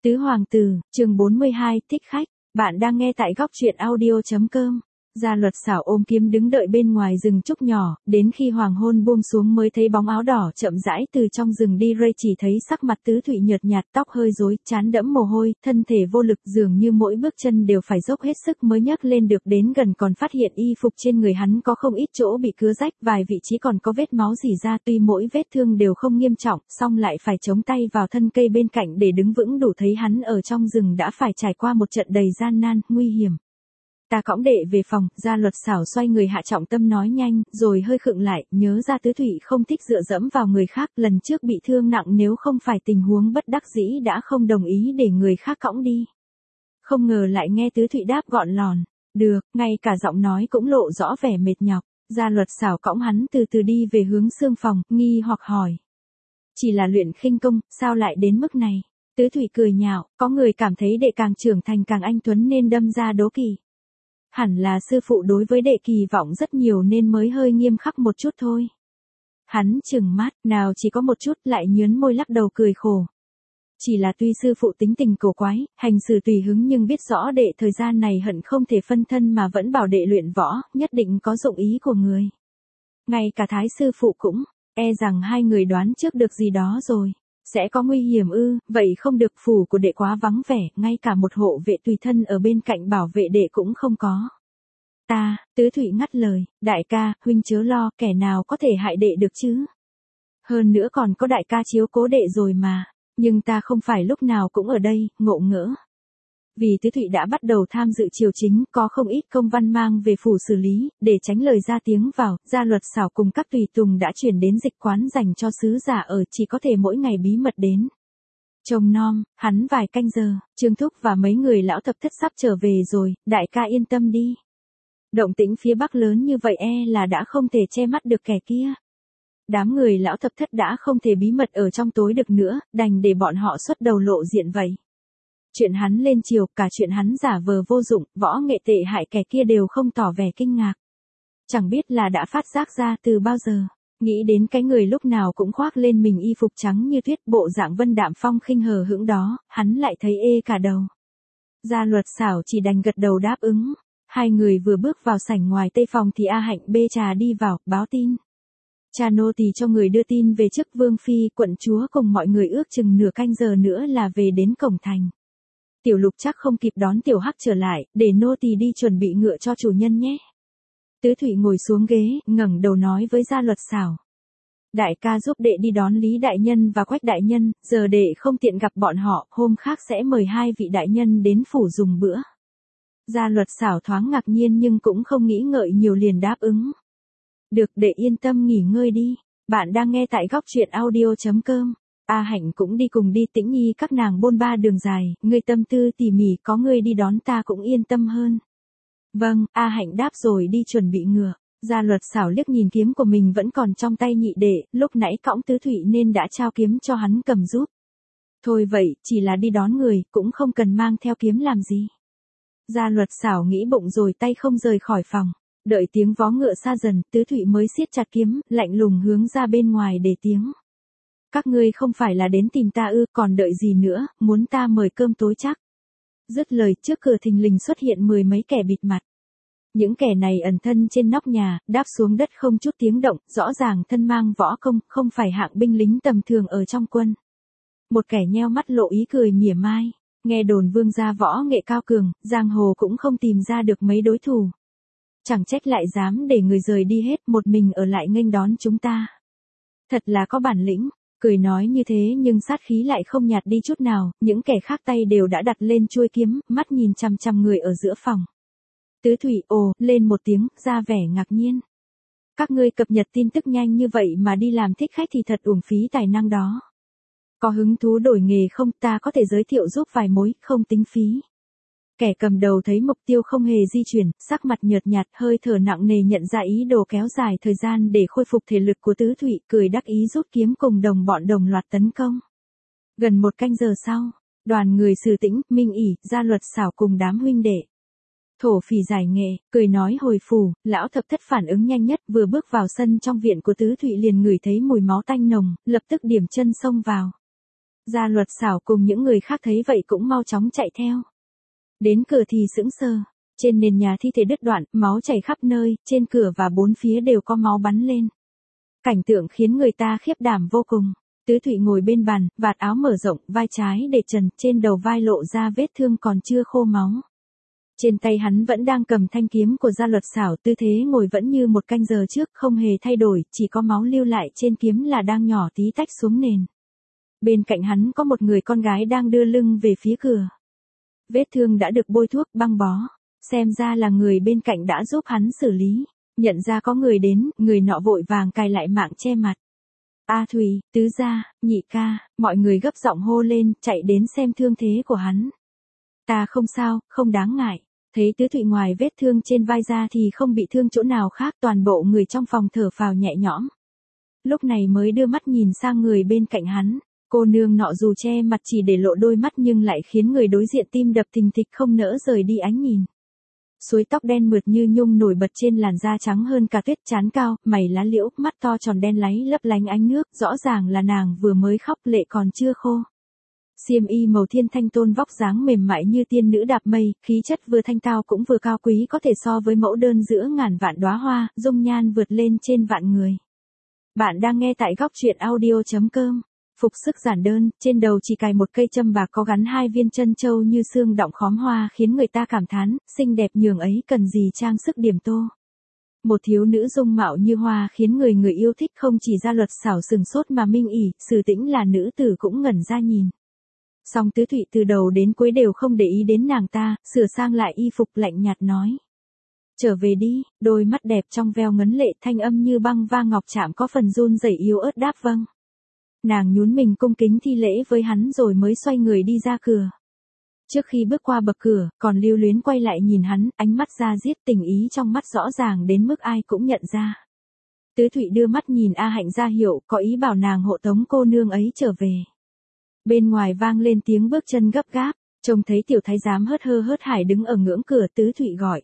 Tứ Hoàng Tử, chương 42, thích khách. Bạn đang nghe tại góc truyện audio.com. Gia Luật Xảo ôm kiếm đứng đợi bên ngoài rừng trúc nhỏ, đến khi hoàng hôn buông xuống mới thấy bóng áo đỏ chậm rãi từ trong rừng đi rơi, chỉ thấy sắc mặt Tứ Thụy nhợt nhạt, tóc hơi rối, trán đẫm mồ hôi, thân thể vô lực, dường như mỗi bước chân đều phải dốc hết sức mới nhấc lên được. Đến gần còn phát hiện y phục trên người hắn có không ít chỗ bị cứa rách, vài vị trí còn có vết máu rỉ ra, tuy mỗi vết thương đều không nghiêm trọng, song lại phải chống tay vào thân cây bên cạnh để đứng vững, đủ thấy hắn ở trong rừng đã phải trải qua một trận đầy gian nan, nguy hiểm. Ta cõng đệ về phòng. Gia Luật Xảo xoay người hạ trọng tâm nói nhanh, rồi hơi khựng lại, nhớ ra Tứ Thụy không thích dựa dẫm vào người khác, lần trước bị thương nặng, nếu không phải tình huống bất đắc dĩ đã không đồng ý để người khác cõng đi. Không ngờ lại nghe Tứ Thụy đáp gọn lòn, được, ngay cả giọng nói cũng lộ rõ vẻ mệt nhọc. Gia Luật Xảo cõng hắn từ từ đi về hướng xương phòng, nghi hoặc hỏi. Chỉ là luyện khinh công, sao lại đến mức này? Tứ Thụy cười nhạo, có người cảm thấy đệ càng trưởng thành càng anh tuấn nên đâm ra đố kỵ. Hẳn là sư phụ đối với đệ kỳ vọng rất nhiều nên mới hơi nghiêm khắc một chút thôi. Hắn trừng mắt, nào chỉ có một chút, lại nhớn môi lắc đầu cười khổ. Chỉ là tuy sư phụ tính tình cổ quái, hành xử tùy hứng, nhưng biết rõ đệ thời gian này hận không thể phân thân mà vẫn bảo đệ luyện võ, nhất định có dụng ý của người. Ngay cả Thái sư phụ cũng, e rằng hai người đoán trước được gì đó rồi. Sẽ có nguy hiểm ư? Vậy không được, phủ của đệ quá vắng vẻ, ngay cả một hộ vệ tùy thân ở bên cạnh bảo vệ đệ cũng không có. Tứ Thụy ngắt lời, đại ca, huynh chớ lo, kẻ nào có thể hại đệ được chứ? Hơn nữa còn có đại ca chiếu cố đệ rồi mà, nhưng ta không phải lúc nào cũng ở đây, ngộ ngỡ. Vì Tứ Thụy đã bắt đầu tham dự triều chính, có không ít công văn mang về phủ xử lý, để tránh lời ra tiếng vào, Gia Luật Xảo cùng các tùy tùng đã chuyển đến dịch quán dành cho sứ giả ở, chỉ có thể mỗi ngày bí mật đến. Trông nom, hắn vài canh giờ, Trương Thúc và mấy người lão thập thất sắp trở về rồi, đại ca yên tâm đi. Động tĩnh phía Bắc lớn như vậy là đã không thể che mắt được kẻ kia. Đám người lão thập thất đã không thể bí mật ở trong tối được nữa, đành để bọn họ xuất đầu lộ diện vậy. Chuyện hắn lên triều, cả chuyện hắn giả vờ vô dụng, võ nghệ tệ hại kẻ kia đều không tỏ vẻ kinh ngạc. Chẳng biết là đã phát giác ra từ bao giờ. Nghĩ đến cái người lúc nào cũng khoác lên mình y phục trắng như tuyết, bộ dạng vân đạm phong khinh hờ hững đó, hắn lại thấy ê cả đầu. Gia Luật Xảo chỉ đành gật đầu đáp ứng. Hai người vừa bước vào sảnh ngoài tây phòng thì A Hạnh bê trà đi vào, báo tin. Cha nô tỳ cho người đưa tin về chức vương phi, quận chúa cùng mọi người ước chừng nửa canh giờ nữa là về đến cổng thành. Tiểu Lục chắc không kịp đón Tiểu Hắc trở lại, để nô tỳ đi chuẩn bị ngựa cho chủ nhân nhé. Tứ Thụy ngồi xuống ghế, ngẩng đầu nói với Gia Luật Xảo. Đại ca giúp đệ đi đón Lý đại nhân và Quách đại nhân, giờ đệ không tiện gặp bọn họ, hôm khác sẽ mời hai vị đại nhân đến phủ dùng bữa. Gia Luật Xảo thoáng ngạc nhiên nhưng cũng không nghĩ ngợi nhiều, liền đáp ứng. Được, đệ yên tâm nghỉ ngơi đi. Bạn đang nghe tại góc truyện audio.com. A Hạnh cũng đi cùng, đi Tĩnh Nhi các nàng bôn ba đường dài, ngươi tâm tư tỉ mỉ, có ngươi đi đón ta cũng yên tâm hơn. Vâng, A Hạnh đáp rồi đi chuẩn bị ngựa. Gia Luật Xảo liếc nhìn kiếm của mình vẫn còn trong tay nhị đệ, lúc nãy cõng Tứ Thụy nên đã trao kiếm cho hắn cầm giúp. Thôi vậy, chỉ là đi đón người, cũng không cần mang theo kiếm làm gì. Gia Luật Xảo nghĩ bụng rồi tay không rời khỏi phòng. Đợi tiếng vó ngựa xa dần, Tứ Thụy mới siết chặt kiếm, lạnh lùng hướng ra bên ngoài để tiếng. Các ngươi không phải là đến tìm ta ư, còn đợi gì nữa, muốn ta mời cơm tối chắc. Dứt lời, trước cửa thình lình xuất hiện mười mấy kẻ bịt mặt. Những kẻ này ẩn thân trên nóc nhà, đáp xuống đất không chút tiếng động, rõ ràng thân mang võ công, không phải hạng binh lính tầm thường ở trong quân. Một kẻ nheo mắt lộ ý cười mỉa mai, nghe đồn vương gia võ nghệ cao cường, giang hồ cũng không tìm ra được mấy đối thủ. Chẳng trách lại dám để người rời đi hết, một mình ở lại nghênh đón chúng ta. Thật là có bản lĩnh. Cười nói như thế nhưng sát khí lại không nhạt đi chút nào, những kẻ khác tay đều đã đặt lên chuôi kiếm, mắt nhìn chằm chằm người ở giữa phòng. Tứ Thụy ồ lên một tiếng, ra vẻ ngạc nhiên. Các ngươi cập nhật tin tức nhanh như vậy mà đi làm thích khách thì thật uổng phí tài năng đó. Có hứng thú đổi nghề không, ta có thể giới thiệu giúp vài mối, không tính phí. Kẻ cầm đầu thấy mục tiêu không hề di chuyển, sắc mặt nhợt nhạt, hơi thở nặng nề, nhận ra ý đồ kéo dài thời gian để khôi phục thể lực của Tứ Thụy, cười đắc ý rút kiếm cùng đồng bọn đồng loạt tấn công. Gần một canh giờ sau, đoàn người Sử Tĩnh, Minh ỉ, Gia Luật Xảo cùng đám huynh đệ. Thổ Phỉ giải nghệ, cười nói hồi phủ, lão thập thất phản ứng nhanh nhất, vừa bước vào sân trong viện của Tứ Thụy liền ngửi thấy mùi máu tanh nồng, lập tức điểm chân xông vào. Gia Luật Xảo cùng những người khác thấy vậy cũng mau chóng chạy theo. Đến cửa thì sững sờ. Trên nền nhà thi thể đứt đoạn, máu chảy khắp nơi, trên cửa và bốn phía đều có máu bắn lên. Cảnh tượng khiến người ta khiếp đảm vô cùng. Tứ Thụy ngồi bên bàn, vạt áo mở rộng, vai trái để trần, trên đầu vai lộ ra vết thương còn chưa khô máu. Trên tay hắn vẫn đang cầm thanh kiếm của Gia Luật Xảo, tư thế ngồi vẫn như một canh giờ trước, không hề thay đổi, chỉ có máu lưu lại trên kiếm là đang nhỏ tí tách xuống nền. Bên cạnh hắn có một người con gái đang đưa lưng về phía cửa. Vết thương đã được bôi thuốc, băng bó. Xem ra là người bên cạnh đã giúp hắn xử lý. Nhận ra có người đến, người nọ vội vàng cài lại mạng che mặt. A Thùy, tứ gia, nhị ca, mọi người gấp giọng hô lên, chạy đến xem thương thế của hắn. Ta không sao, không đáng ngại. Thấy Tứ Thụy ngoài vết thương trên vai ra thì không bị thương chỗ nào khác, toàn bộ người trong phòng thở phào nhẹ nhõm. Lúc này mới đưa mắt nhìn sang người bên cạnh hắn. Cô nương nọ dù che mặt chỉ để lộ đôi mắt nhưng lại khiến người đối diện tim đập thình thịch không nỡ rời đi ánh nhìn. Suối tóc đen mượt như nhung nổi bật trên làn da trắng hơn cả tuyết, trán cao, mày lá liễu, mắt to tròn đen láy lấp lánh ánh nước, rõ ràng là nàng vừa mới khóc, lệ còn chưa khô. Xiêm y màu thiên thanh tôn, vóc dáng mềm mại như tiên nữ đạp mây, khí chất vừa thanh tao cũng vừa cao quý, có thể so với mẫu đơn giữa ngàn vạn đóa hoa, dung nhan vượt lên trên vạn người. Bạn đang nghe tại góc truyện audio.com. Phục sức giản đơn, trên đầu chỉ cài một cây châm bạc có gắn hai viên chân châu như xương đọng khóm hoa, khiến người ta cảm thán, xinh đẹp nhường ấy cần gì trang sức điểm tô. Một thiếu nữ dung mạo như hoa khiến người người yêu thích, không chỉ Gia Luật Xảo sừng sốt mà Minh ỉ, Sử Tĩnh là nữ tử cũng ngẩn ra nhìn. Song Tứ Thụy từ đầu đến cuối đều không để ý đến nàng ta, sửa sang lại y phục lạnh nhạt nói. Trở về đi, đôi mắt đẹp trong veo ngấn lệ, thanh âm như băng va ngọc chạm có phần run rẩy yếu ớt đáp vâng. Nàng nhún mình cung kính thi lễ với hắn rồi mới xoay người đi ra cửa. Trước khi bước qua bậc cửa, còn lưu luyến quay lại nhìn hắn, ánh mắt ra diết, tình ý trong mắt rõ ràng đến mức ai cũng nhận ra. Tứ Thụy đưa mắt nhìn A Hạnh ra hiệu, có ý bảo nàng hộ tống cô nương ấy trở về. Bên ngoài vang lên tiếng bước chân gấp gáp, trông thấy tiểu thái giám hớt hơ hớt hải đứng ở ngưỡng cửa. Tứ Thụy gọi.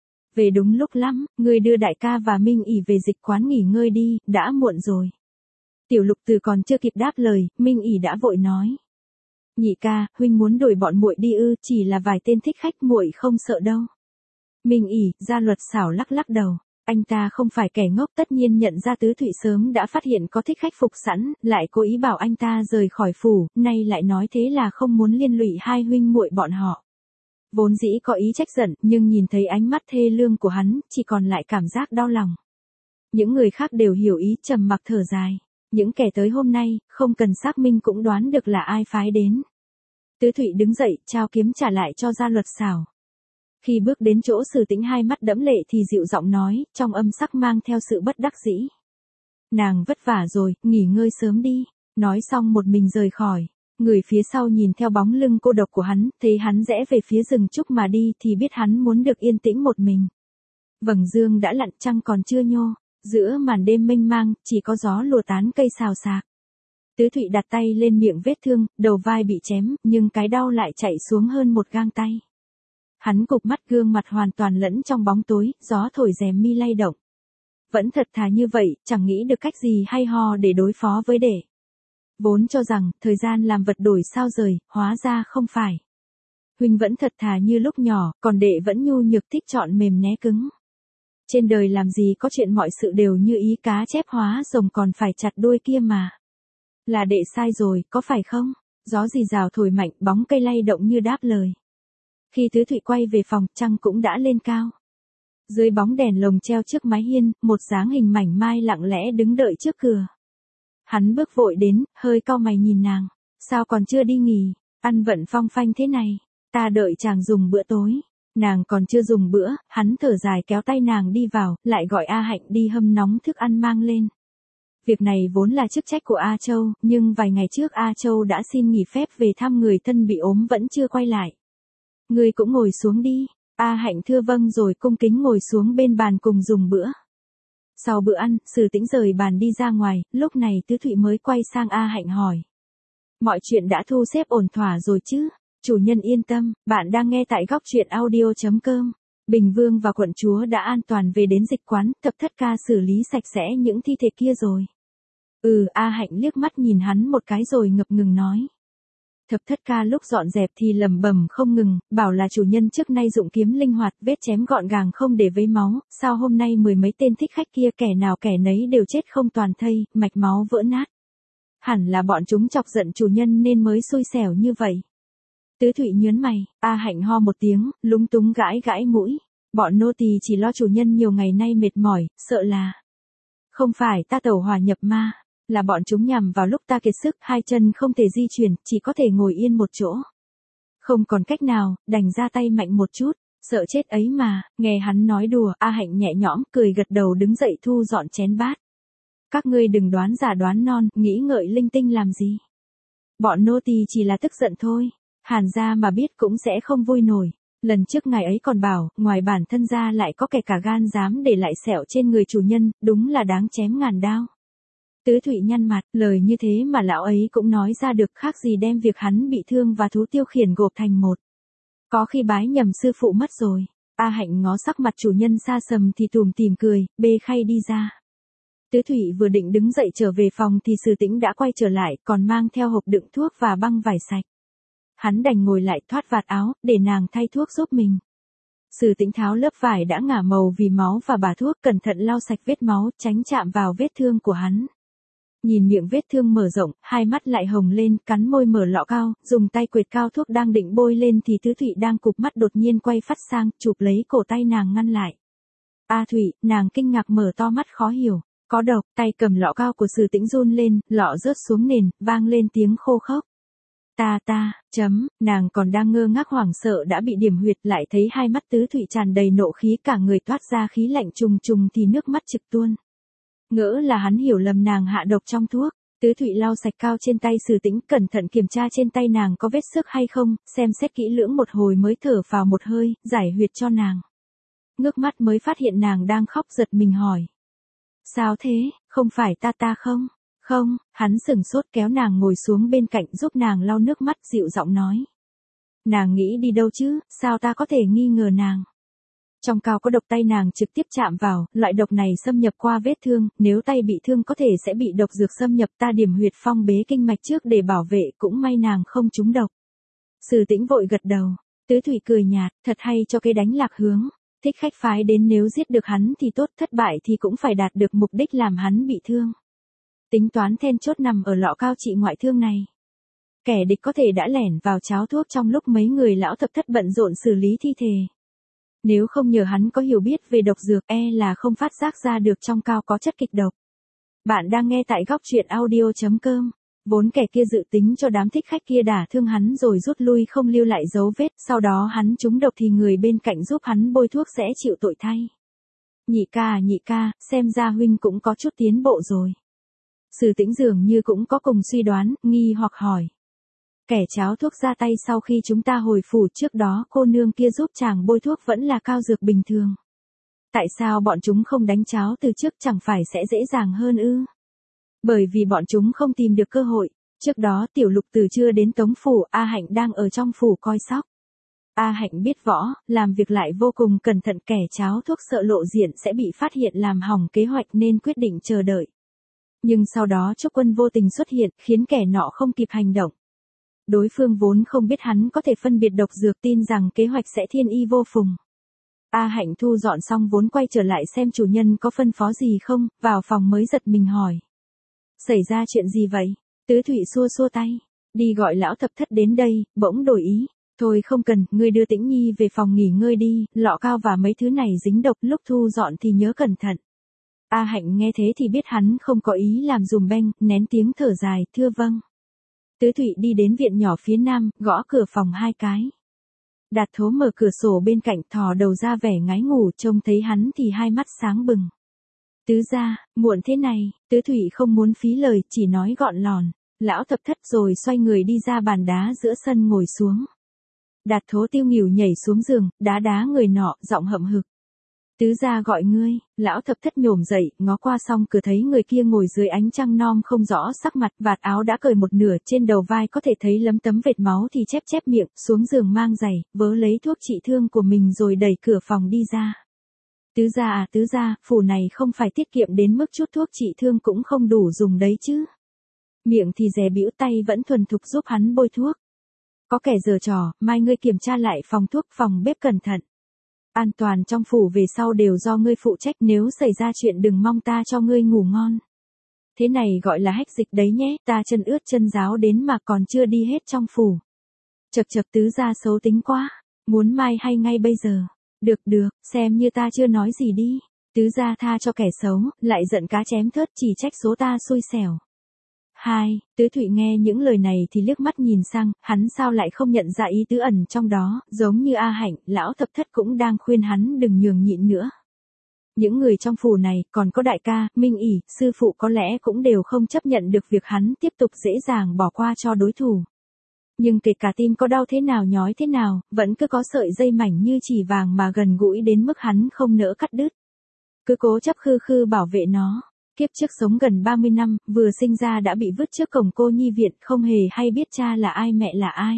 Về đúng lúc lắm, ngươi đưa đại ca và Minh ỉ về dịch quán nghỉ ngơi đi, đã muộn rồi. Tiểu Lục Từ còn chưa kịp đáp lời, Minh ỉ đã vội nói. Nhị ca, huynh muốn đuổi bọn muội đi ư? Chỉ là vài tên thích khách, muội không sợ đâu. Minh ỉ, Gia Luật Xảo lắc lắc đầu. Anh ta không phải kẻ ngốc, tất nhiên nhận ra Tứ Thụy sớm đã phát hiện có thích khách phục sẵn, lại cố ý bảo anh ta rời khỏi phủ, nay lại nói thế là không muốn liên lụy hai huynh muội bọn họ. Vốn dĩ có ý trách giận, nhưng nhìn thấy ánh mắt thê lương của hắn, chỉ còn lại cảm giác đau lòng. Những người khác đều hiểu ý, trầm mặc thở dài. Những kẻ tới hôm nay, không cần xác minh cũng đoán được là ai phái đến. Tứ Thụy đứng dậy, trao kiếm trả lại cho Gia Luật Xảo. Khi bước đến chỗ Sử Tĩnh hai mắt đẫm lệ thì dịu giọng nói, trong âm sắc mang theo sự bất đắc dĩ. Nàng vất vả rồi, nghỉ ngơi sớm đi. Nói xong một mình rời khỏi. Người phía sau nhìn theo bóng lưng cô độc của hắn, thấy hắn rẽ về phía rừng trúc mà đi thì biết hắn muốn được yên tĩnh một mình. Vầng dương đã lặn, trăng còn chưa nhô. Giữa màn đêm mênh mang, chỉ có gió lùa tán cây xào xạc. Tứ Thụy đặt tay lên miệng vết thương, đầu vai bị chém, nhưng cái đau lại chạy xuống hơn một gang tay. Hắn cụp mắt, gương mặt hoàn toàn lẫn trong bóng tối, gió thổi rèm mi lay động. Vẫn thật thà như vậy, chẳng nghĩ được cách gì hay ho để đối phó với đệ. Vốn cho rằng, thời gian làm vật đổi sao rời, hóa ra không phải. Huynh vẫn thật thà như lúc nhỏ, còn đệ vẫn nhu nhược thích chọn mềm né cứng. Trên đời làm gì có chuyện mọi sự đều như ý, cá chép hóa rồng còn phải chặt đuôi kia mà. Là đệ sai rồi, có phải không? Gió rì rào thổi mạnh, bóng cây lay động như đáp lời. Khi Tứ Thụy quay về phòng, trăng cũng đã lên cao. Dưới bóng đèn lồng treo trước mái hiên, một dáng hình mảnh mai lặng lẽ đứng đợi trước cửa. Hắn bước vội đến, hơi cau mày nhìn nàng. Sao còn chưa đi nghỉ? Ăn vận phong phanh thế này. Ta đợi chàng dùng bữa tối. Nàng còn chưa dùng bữa, hắn thở dài kéo tay nàng đi vào, lại gọi A Hạnh đi hâm nóng thức ăn mang lên. Việc này vốn là chức trách của A Châu, nhưng vài ngày trước A Châu đã xin nghỉ phép về thăm người thân bị ốm vẫn chưa quay lại. Ngươi cũng ngồi xuống đi. A Hạnh thưa vâng rồi cung kính ngồi xuống bên bàn cùng dùng bữa. Sau bữa ăn, Sử Tĩnh rời bàn đi ra ngoài, lúc này Tứ Thụy mới quay sang A Hạnh hỏi. Mọi chuyện đã thu xếp ổn thỏa rồi chứ? Chủ nhân yên tâm, bạn đang nghe tại góc truyện audio.com. Bình Vương và quận chúa đã an toàn về đến dịch quán, Thập Thất Ca xử lý sạch sẽ những thi thể kia rồi. A Hạnh liếc mắt nhìn hắn một cái rồi ngập ngừng nói. Thập thất ca lúc dọn dẹp thì lẩm bẩm không ngừng, bảo là chủ nhân trước nay dụng kiếm linh hoạt, vết chém gọn gàng không để vấy máu, sao hôm nay mười mấy tên thích khách kia kẻ nào kẻ nấy đều chết không toàn thây, mạch máu vỡ nát. Hẳn là bọn chúng chọc giận chủ nhân nên mới xui xẻo như vậy. Tứ Thụy nhớn mày, A Hạnh ho một tiếng, lúng túng gãi gãi mũi. Bọn nô tỳ chỉ lo chủ nhân nhiều ngày nay mệt mỏi, sợ là... Không phải ta tẩu hỏa nhập ma, là bọn chúng nhằm vào lúc ta kiệt sức, hai chân không thể di chuyển, chỉ có thể ngồi yên một chỗ. Không còn cách nào, đành ra tay mạnh một chút, sợ chết ấy mà, nghe hắn nói đùa, A Hạnh nhẹ nhõm, cười gật đầu đứng dậy thu dọn chén bát. Các ngươi đừng đoán già đoán non, nghĩ ngợi linh tinh làm gì. Bọn nô tỳ chỉ là tức giận thôi, Hàn gia mà biết cũng sẽ không vui nổi. Lần trước ngài ấy còn bảo, ngoài bản thân ra lại có kẻ cả gan dám để lại sẹo trên người chủ nhân, đúng là đáng chém ngàn đao. Tứ Thụy nhăn mặt, lời như thế mà lão ấy cũng nói ra được, khác gì đem việc hắn bị thương và thú tiêu khiển gộp thành một. Có khi bái nhầm sư phụ mất rồi. A Hạnh ngó sắc mặt chủ nhân xa sầm thì tủm tỉm cười, bê khay đi ra. Tứ Thụy vừa định đứng dậy trở về phòng thì Sử Tĩnh đã quay trở lại, còn mang theo hộp đựng thuốc và băng vải sạch. Hắn đành ngồi lại thoát vạt áo, để nàng thay thuốc giúp mình. Sử Tĩnh tháo lớp vải đã ngả màu vì máu và bả thuốc, cẩn thận lau sạch vết máu, tránh chạm vào vết thương của hắn. Nhìn miệng vết thương mở rộng, hai mắt lại hồng lên, cắn môi mở lọ cao, dùng tay quệt cao thuốc đang định bôi lên thì Tứ Thụy đang cụp mắt đột nhiên quay phát sang, chụp lấy cổ tay nàng ngăn lại. A Thụy, nàng kinh ngạc mở to mắt khó hiểu. Có độc, tay cầm lọ cao của Sử Tĩnh run lên, lọ rớt xuống nền, vang lên tiếng khô khốc. Nàng còn đang ngơ ngác hoảng sợ đã bị điểm huyệt, lại thấy hai mắt Tứ Thụy tràn đầy nộ khí, cả người toát ra khí lạnh trùng trùng thì nước mắt trực tuôn. Ngỡ là hắn hiểu lầm nàng hạ độc trong thuốc. Tứ Thụy lau sạch cao trên tay Sử Tĩnh, cẩn thận kiểm tra trên tay nàng có vết xước hay không, xem xét kỹ lưỡng một hồi mới thở phào một hơi, giải huyệt cho nàng. Ngước mắt mới phát hiện nàng đang khóc, giật mình hỏi. Sao thế, không phải ta không? Không, hắn sừng sốt kéo nàng ngồi xuống bên cạnh giúp nàng lau nước mắt, dịu giọng nói. Nàng nghĩ đi đâu chứ, sao ta có thể nghi ngờ nàng? Trong cao có độc, tay nàng trực tiếp chạm vào, loại độc này xâm nhập qua vết thương, nếu tay bị thương có thể sẽ bị độc dược xâm nhập, ta điểm huyệt phong bế kinh mạch trước để bảo vệ, cũng may nàng không trúng độc. Sử Tĩnh vội gật đầu, Tứ Thụy cười nhạt, thật hay cho cái đánh lạc hướng. Thích khách phái đến nếu giết được hắn thì tốt, thất bại thì cũng phải đạt được mục đích làm hắn bị thương. Tính toán then chốt nằm ở lọ cao trị ngoại thương này. Kẻ địch có thể đã lẻn vào cháo thuốc trong lúc mấy người lão thập thất bận rộn xử lý thi thể. Nếu không nhờ hắn có hiểu biết về độc dược, là không phát giác ra được trong cao có chất kịch độc. Bạn đang nghe tại góc truyện audio.com. Vốn kẻ kia dự tính cho đám thích khách kia đả thương hắn rồi rút lui không lưu lại dấu vết, sau đó hắn trúng độc thì người bên cạnh giúp hắn bôi thuốc sẽ chịu tội thay. Nhị ca, xem ra huynh cũng có chút tiến bộ rồi. Sử Tĩnh dường như cũng có cùng suy đoán, nghi hoặc hỏi. Kẻ cháo thuốc ra tay sau khi chúng ta hồi phủ, trước đó cô nương kia giúp chàng bôi thuốc vẫn là cao dược bình thường. Tại sao bọn chúng không đánh cháo từ trước, chẳng phải sẽ dễ dàng hơn ư? Bởi vì bọn chúng không tìm được cơ hội. Trước đó Tiểu Lục Tử chưa đến Tống phủ, A Hạnh đang ở trong phủ coi sóc. A Hạnh biết võ, làm việc lại vô cùng cẩn thận, kẻ cháo thuốc sợ lộ diện sẽ bị phát hiện làm hỏng kế hoạch nên quyết định chờ đợi. Nhưng sau đó Trúc Quân vô tình xuất hiện, khiến kẻ nọ không kịp hành động. Đối phương vốn không biết hắn có thể phân biệt độc dược, tin rằng kế hoạch sẽ thiên y vô phùng. A Hạnh thu dọn xong vốn quay trở lại xem chủ nhân có phân phó gì không, vào phòng mới giật mình hỏi. Xảy ra chuyện gì vậy? Tứ Thụy xua xua tay. Đi gọi lão thập thất đến đây, bỗng đổi ý. Thôi không cần, ngươi đưa Tĩnh Nhi về phòng nghỉ ngơi đi, lọ cao và mấy thứ này dính độc, lúc thu dọn thì nhớ cẩn thận. A Hạnh nghe thế thì biết hắn không có ý làm dùm beng, nén tiếng thở dài, thưa vâng. Tứ Thụy đi đến viện nhỏ phía nam, gõ cửa phòng 2 cái. Đạt Thố mở cửa sổ bên cạnh, thò đầu ra vẻ ngái ngủ, trông thấy hắn thì hai mắt sáng bừng. Tứ gia, muộn thế này, Tứ Thụy không muốn phí lời, chỉ nói gọn lòn. Lão thập thất rồi xoay người đi ra bàn đá giữa sân ngồi xuống. Đạt Thố tiêu nghỉu nhảy xuống giường, đá người nọ, giọng hậm hực. Tứ gia gọi ngươi. Lão thập thất nhổm dậy, ngó qua xong cửa thấy người kia ngồi dưới ánh trăng non không rõ sắc mặt, vạt áo đã cởi một nửa, trên đầu vai có thể thấy lấm tấm vệt máu thì chép chép miệng, xuống giường mang giày, vớ lấy thuốc trị thương của mình rồi đẩy cửa phòng đi ra. Tứ gia, phủ này không phải tiết kiệm đến mức chút thuốc trị thương cũng không đủ dùng đấy chứ. Miệng thì dè bĩu, tay vẫn thuần thục giúp hắn bôi thuốc. Có kẻ giở trò, mai ngươi kiểm tra lại phòng thuốc phòng bếp cẩn thận. An toàn trong phủ về sau đều do ngươi phụ trách, nếu xảy ra chuyện đừng mong ta cho ngươi ngủ ngon. Thế này gọi là hách dịch đấy nhé, ta chân ướt chân ráo đến mà còn chưa đi hết trong phủ. Chật chật, tứ gia xấu tính quá, muốn mai hay ngay bây giờ. Được được, xem như ta chưa nói gì đi. Tứ gia tha cho kẻ xấu, lại giận cá chém thớt, chỉ trách số ta xui xẻo. 2. Tứ Thụy nghe những lời này thì liếc mắt nhìn sang, hắn sao lại không nhận ra ý tứ ẩn trong đó, giống như A Hạnh, lão thập thất cũng đang khuyên hắn đừng nhường nhịn nữa. Những người trong phủ này, còn có đại ca, Minh ỉ, sư phụ có lẽ cũng đều không chấp nhận được việc hắn tiếp tục dễ dàng bỏ qua cho đối thủ. Nhưng kể cả tim có đau thế nào nhói thế nào, vẫn cứ có sợi dây mảnh như chỉ vàng mà gần gũi đến mức hắn không nỡ cắt đứt. Cứ cố chấp khư khư bảo vệ nó. Kiếp trước sống gần 30 năm, vừa sinh ra đã bị vứt trước cổng cô nhi viện, không hề hay biết cha là ai mẹ là ai.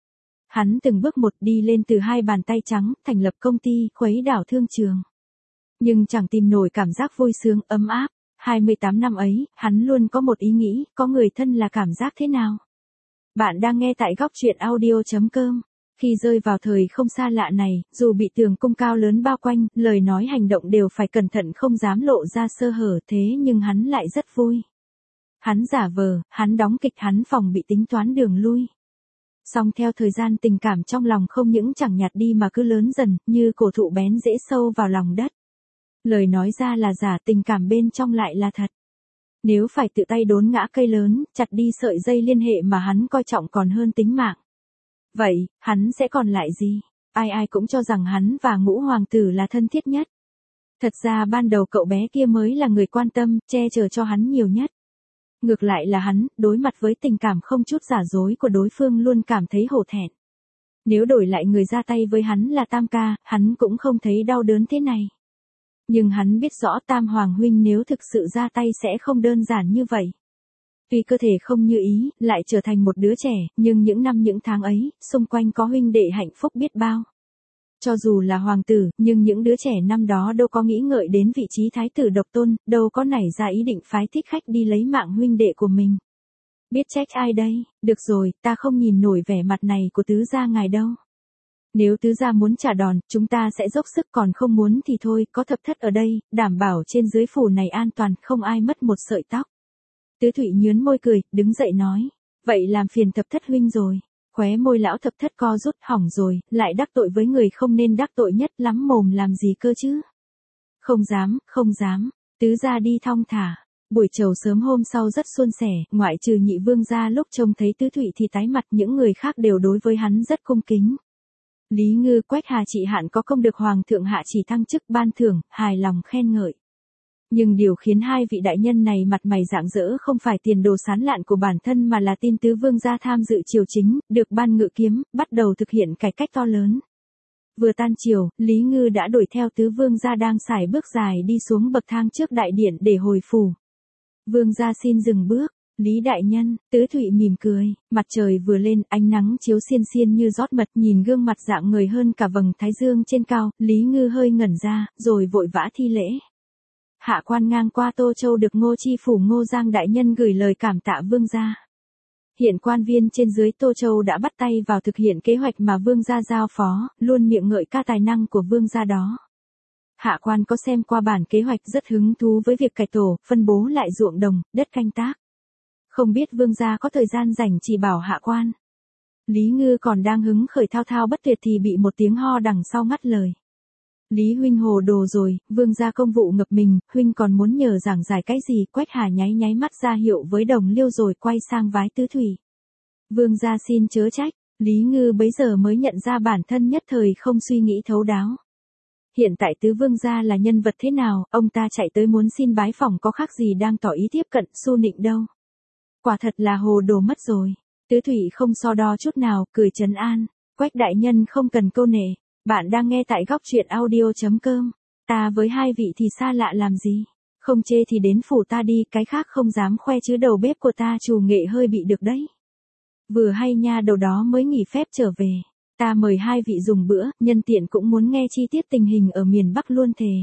Hắn từng bước một đi lên từ 2 bàn tay trắng, thành lập công ty, khuấy đảo thương trường. Nhưng chẳng tìm nổi cảm giác vui sướng, ấm áp. 28 năm ấy, hắn luôn có một ý nghĩ, có người thân là cảm giác thế nào? Bạn đang nghe tại góc truyện audio.com. Khi rơi vào thời không xa lạ này, dù bị tường cung cao lớn bao quanh, lời nói hành động đều phải cẩn thận không dám lộ ra sơ hở, thế nhưng hắn lại rất vui. Hắn giả vờ, hắn đóng kịch, hắn phòng bị tính toán đường lui. Song theo thời gian tình cảm trong lòng không những chẳng nhạt đi mà cứ lớn dần, như cổ thụ bén rễ sâu vào lòng đất. Lời nói ra là giả, tình cảm bên trong lại là thật. Nếu phải tự tay đốn ngã cây lớn, chặt đi sợi dây liên hệ mà hắn coi trọng còn hơn tính mạng. Vậy, hắn sẽ còn lại gì? Ai ai cũng cho rằng hắn và Ngũ hoàng tử là thân thiết nhất. Thật ra ban đầu cậu bé kia mới là người quan tâm, che chở cho hắn nhiều nhất. Ngược lại là hắn, đối mặt với tình cảm không chút giả dối của đối phương luôn cảm thấy hổ thẹn. Nếu đổi lại người ra tay với hắn là Tam ca, hắn cũng không thấy đau đớn thế này. Nhưng hắn biết rõ Tam hoàng huynh nếu thực sự ra tay sẽ không đơn giản như vậy. Tuy cơ thể không như ý, lại trở thành một đứa trẻ, nhưng những năm những tháng ấy, xung quanh có huynh đệ hạnh phúc biết bao. Cho dù là hoàng tử, nhưng những đứa trẻ năm đó đâu có nghĩ ngợi đến vị trí thái tử độc tôn, đâu có nảy ra ý định phái thích khách đi lấy mạng huynh đệ của mình. Biết trách ai đây? Được rồi, ta không nhìn nổi vẻ mặt này của tứ gia ngài đâu. Nếu tứ gia muốn trả đòn, chúng ta sẽ dốc sức, còn không muốn thì thôi, có thập thất ở đây, đảm bảo trên dưới phủ này an toàn, không ai mất một sợi tóc. Tứ Thụy nhướn môi cười, đứng dậy nói. Vậy làm phiền thập thất huynh rồi. Khóe môi lão thập thất co rút, hỏng rồi, lại đắc tội với người không nên đắc tội nhất, lắm mồm làm gì cơ chứ. Không dám, không dám. Tứ gia đi thong thả. Buổi chiều sớm hôm sau rất suôn sẻ, ngoại trừ Nhị vương gia lúc trông thấy Tứ Thụy thì tái mặt, những người khác đều đối với hắn rất cung kính. Lý Ngư, Quách Hà Trị Hạn có công được hoàng thượng hạ chỉ thăng chức ban thưởng, hài lòng khen ngợi. Nhưng điều khiến hai vị đại nhân này mặt mày rạng rỡ không phải tiền đồ sán lạn của bản thân mà là tin tứ vương gia tham dự triều chính, được ban ngự kiếm, bắt đầu thực hiện cải cách to lớn. Vừa tan chiều, Lý Ngư đã đuổi theo tứ vương gia đang sải bước dài đi xuống bậc thang trước đại điện để hồi phủ. Vương gia xin dừng bước. Lý đại nhân, Tứ Thụy mỉm cười, mặt trời vừa lên, ánh nắng chiếu xiên xiên như rót mật, nhìn gương mặt dạng người hơn cả vầng thái dương trên cao, Lý Ngư hơi ngẩn ra, rồi vội vã thi lễ. Hạ quan ngang qua Tô Châu được Ngô Chi phủ Ngô Giang đại nhân gửi lời cảm tạ vương gia. Hiện quan viên trên dưới Tô Châu đã bắt tay vào thực hiện kế hoạch mà vương gia giao phó, luôn miệng ngợi ca tài năng của vương gia đó. Hạ quan có xem qua bản kế hoạch, rất hứng thú với việc cải tổ, phân bố lại ruộng đồng, đất canh tác. Không biết vương gia có thời gian rảnh chỉ bảo hạ quan. Lý Ngư còn đang hứng khởi thao thao bất tuyệt thì bị một tiếng ho đằng sau ngắt lời. Lý huynh hồ đồ rồi, vương gia công vụ ngập mình, huynh còn muốn nhờ giảng giải cái gì? Quách Hà nháy nháy mắt ra hiệu với Đồng Liêu rồi quay sang vái Tứ Thụy. Vương gia xin chớ trách, Lý Ngư bấy giờ mới nhận ra bản thân nhất thời không suy nghĩ thấu đáo. Hiện tại tứ vương gia là nhân vật thế nào, ông ta chạy tới muốn xin bái phỏng có khác gì đang tỏ ý tiếp cận xu nịnh đâu. Quả thật là hồ đồ mất rồi. Tứ Thụy không so đo chút nào, cười trấn an. Quách đại nhân không cần câu nệ. Bạn đang nghe tại góc truyện audio.com. Ta với hai vị thì xa lạ làm gì? Không chê thì đến phủ ta đi, cái khác không dám khoe chứ đầu bếp của ta trù nghệ hơi bị được đấy. Vừa hay nha, đầu đó mới nghỉ phép trở về. Ta mời hai vị dùng bữa, nhân tiện cũng muốn nghe chi tiết tình hình ở miền Bắc luôn thề.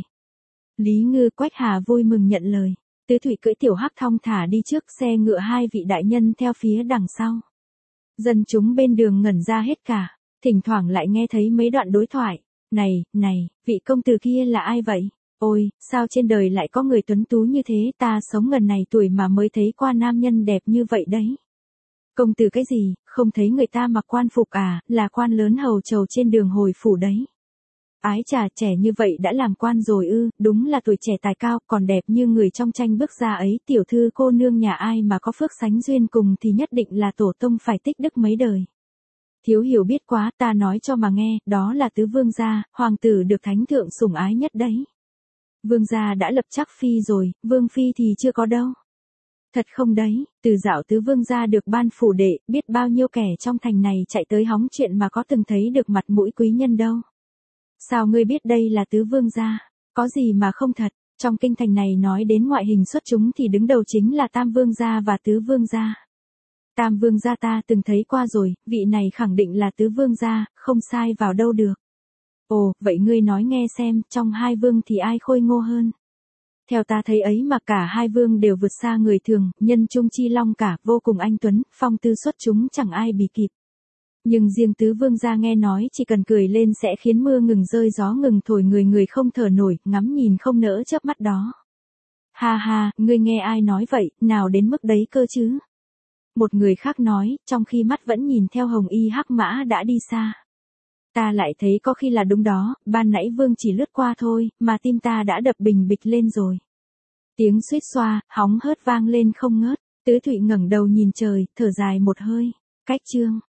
Lý Ngư, Quách Hà vui mừng nhận lời. Tứ Thụy cưỡi tiểu hắc thong thả đi trước, xe ngựa hai vị đại nhân theo phía đằng sau. Dân chúng bên đường ngẩn ra hết cả, thỉnh thoảng lại nghe thấy mấy đoạn đối thoại. Này, vị công tử kia là ai vậy? Ôi, sao trên đời lại có người tuấn tú như thế, ta sống ngần này tuổi mà mới thấy qua nam nhân đẹp như vậy đấy. Công tử cái gì, không thấy người ta mặc quan phục à, là quan lớn hầu trầu trên đường hồi phủ đấy. Ái chà, trẻ như vậy đã làm quan rồi ư, đúng là tuổi trẻ tài cao, còn đẹp như người trong tranh bước ra ấy, tiểu thư cô nương nhà ai mà có phước sánh duyên cùng thì nhất định là tổ tông phải tích đức mấy đời. Thiếu hiểu biết quá, ta nói cho mà nghe, đó là tứ vương gia, hoàng tử được thánh thượng sủng ái nhất đấy. Vương gia đã lập chắc phi rồi, vương phi thì chưa có đâu. Thật không đấy, từ dạo tứ vương gia được ban phủ đệ, biết bao nhiêu kẻ trong thành này chạy tới hóng chuyện mà có từng thấy được mặt mũi quý nhân đâu. Sao ngươi biết đây là tứ vương gia? Có gì mà không thật, trong kinh thành này nói đến ngoại hình xuất chúng thì đứng đầu chính là tam vương gia và tứ vương gia. Tam vương gia ta từng thấy qua rồi, vị này khẳng định là tứ vương gia, không sai vào đâu được. Ồ, vậy ngươi nói nghe xem, trong hai vương thì ai khôi ngô hơn? Theo ta thấy ấy mà cả hai vương đều vượt xa người thường, nhân trung chi long cả, vô cùng anh tuấn, phong tư xuất chúng chẳng ai bì kịp. Nhưng riêng tứ vương gia nghe nói chỉ cần cười lên sẽ khiến mưa ngừng rơi gió ngừng thổi, người không thở nổi, ngắm nhìn không nỡ chớp mắt đó. Ha ha, ngươi nghe ai nói vậy, nào đến mức đấy cơ chứ? Một người khác nói, trong khi mắt vẫn nhìn theo hồng y hắc mã đã đi xa. Ta lại thấy có khi là đúng đó, ban nãy vương chỉ lướt qua thôi, mà tim ta đã đập bình bịch lên rồi. Tiếng suýt xoa, hóng hớt vang lên không ngớt, Tứ Thụy ngẩng đầu nhìn trời, thở dài một hơi. Cách chương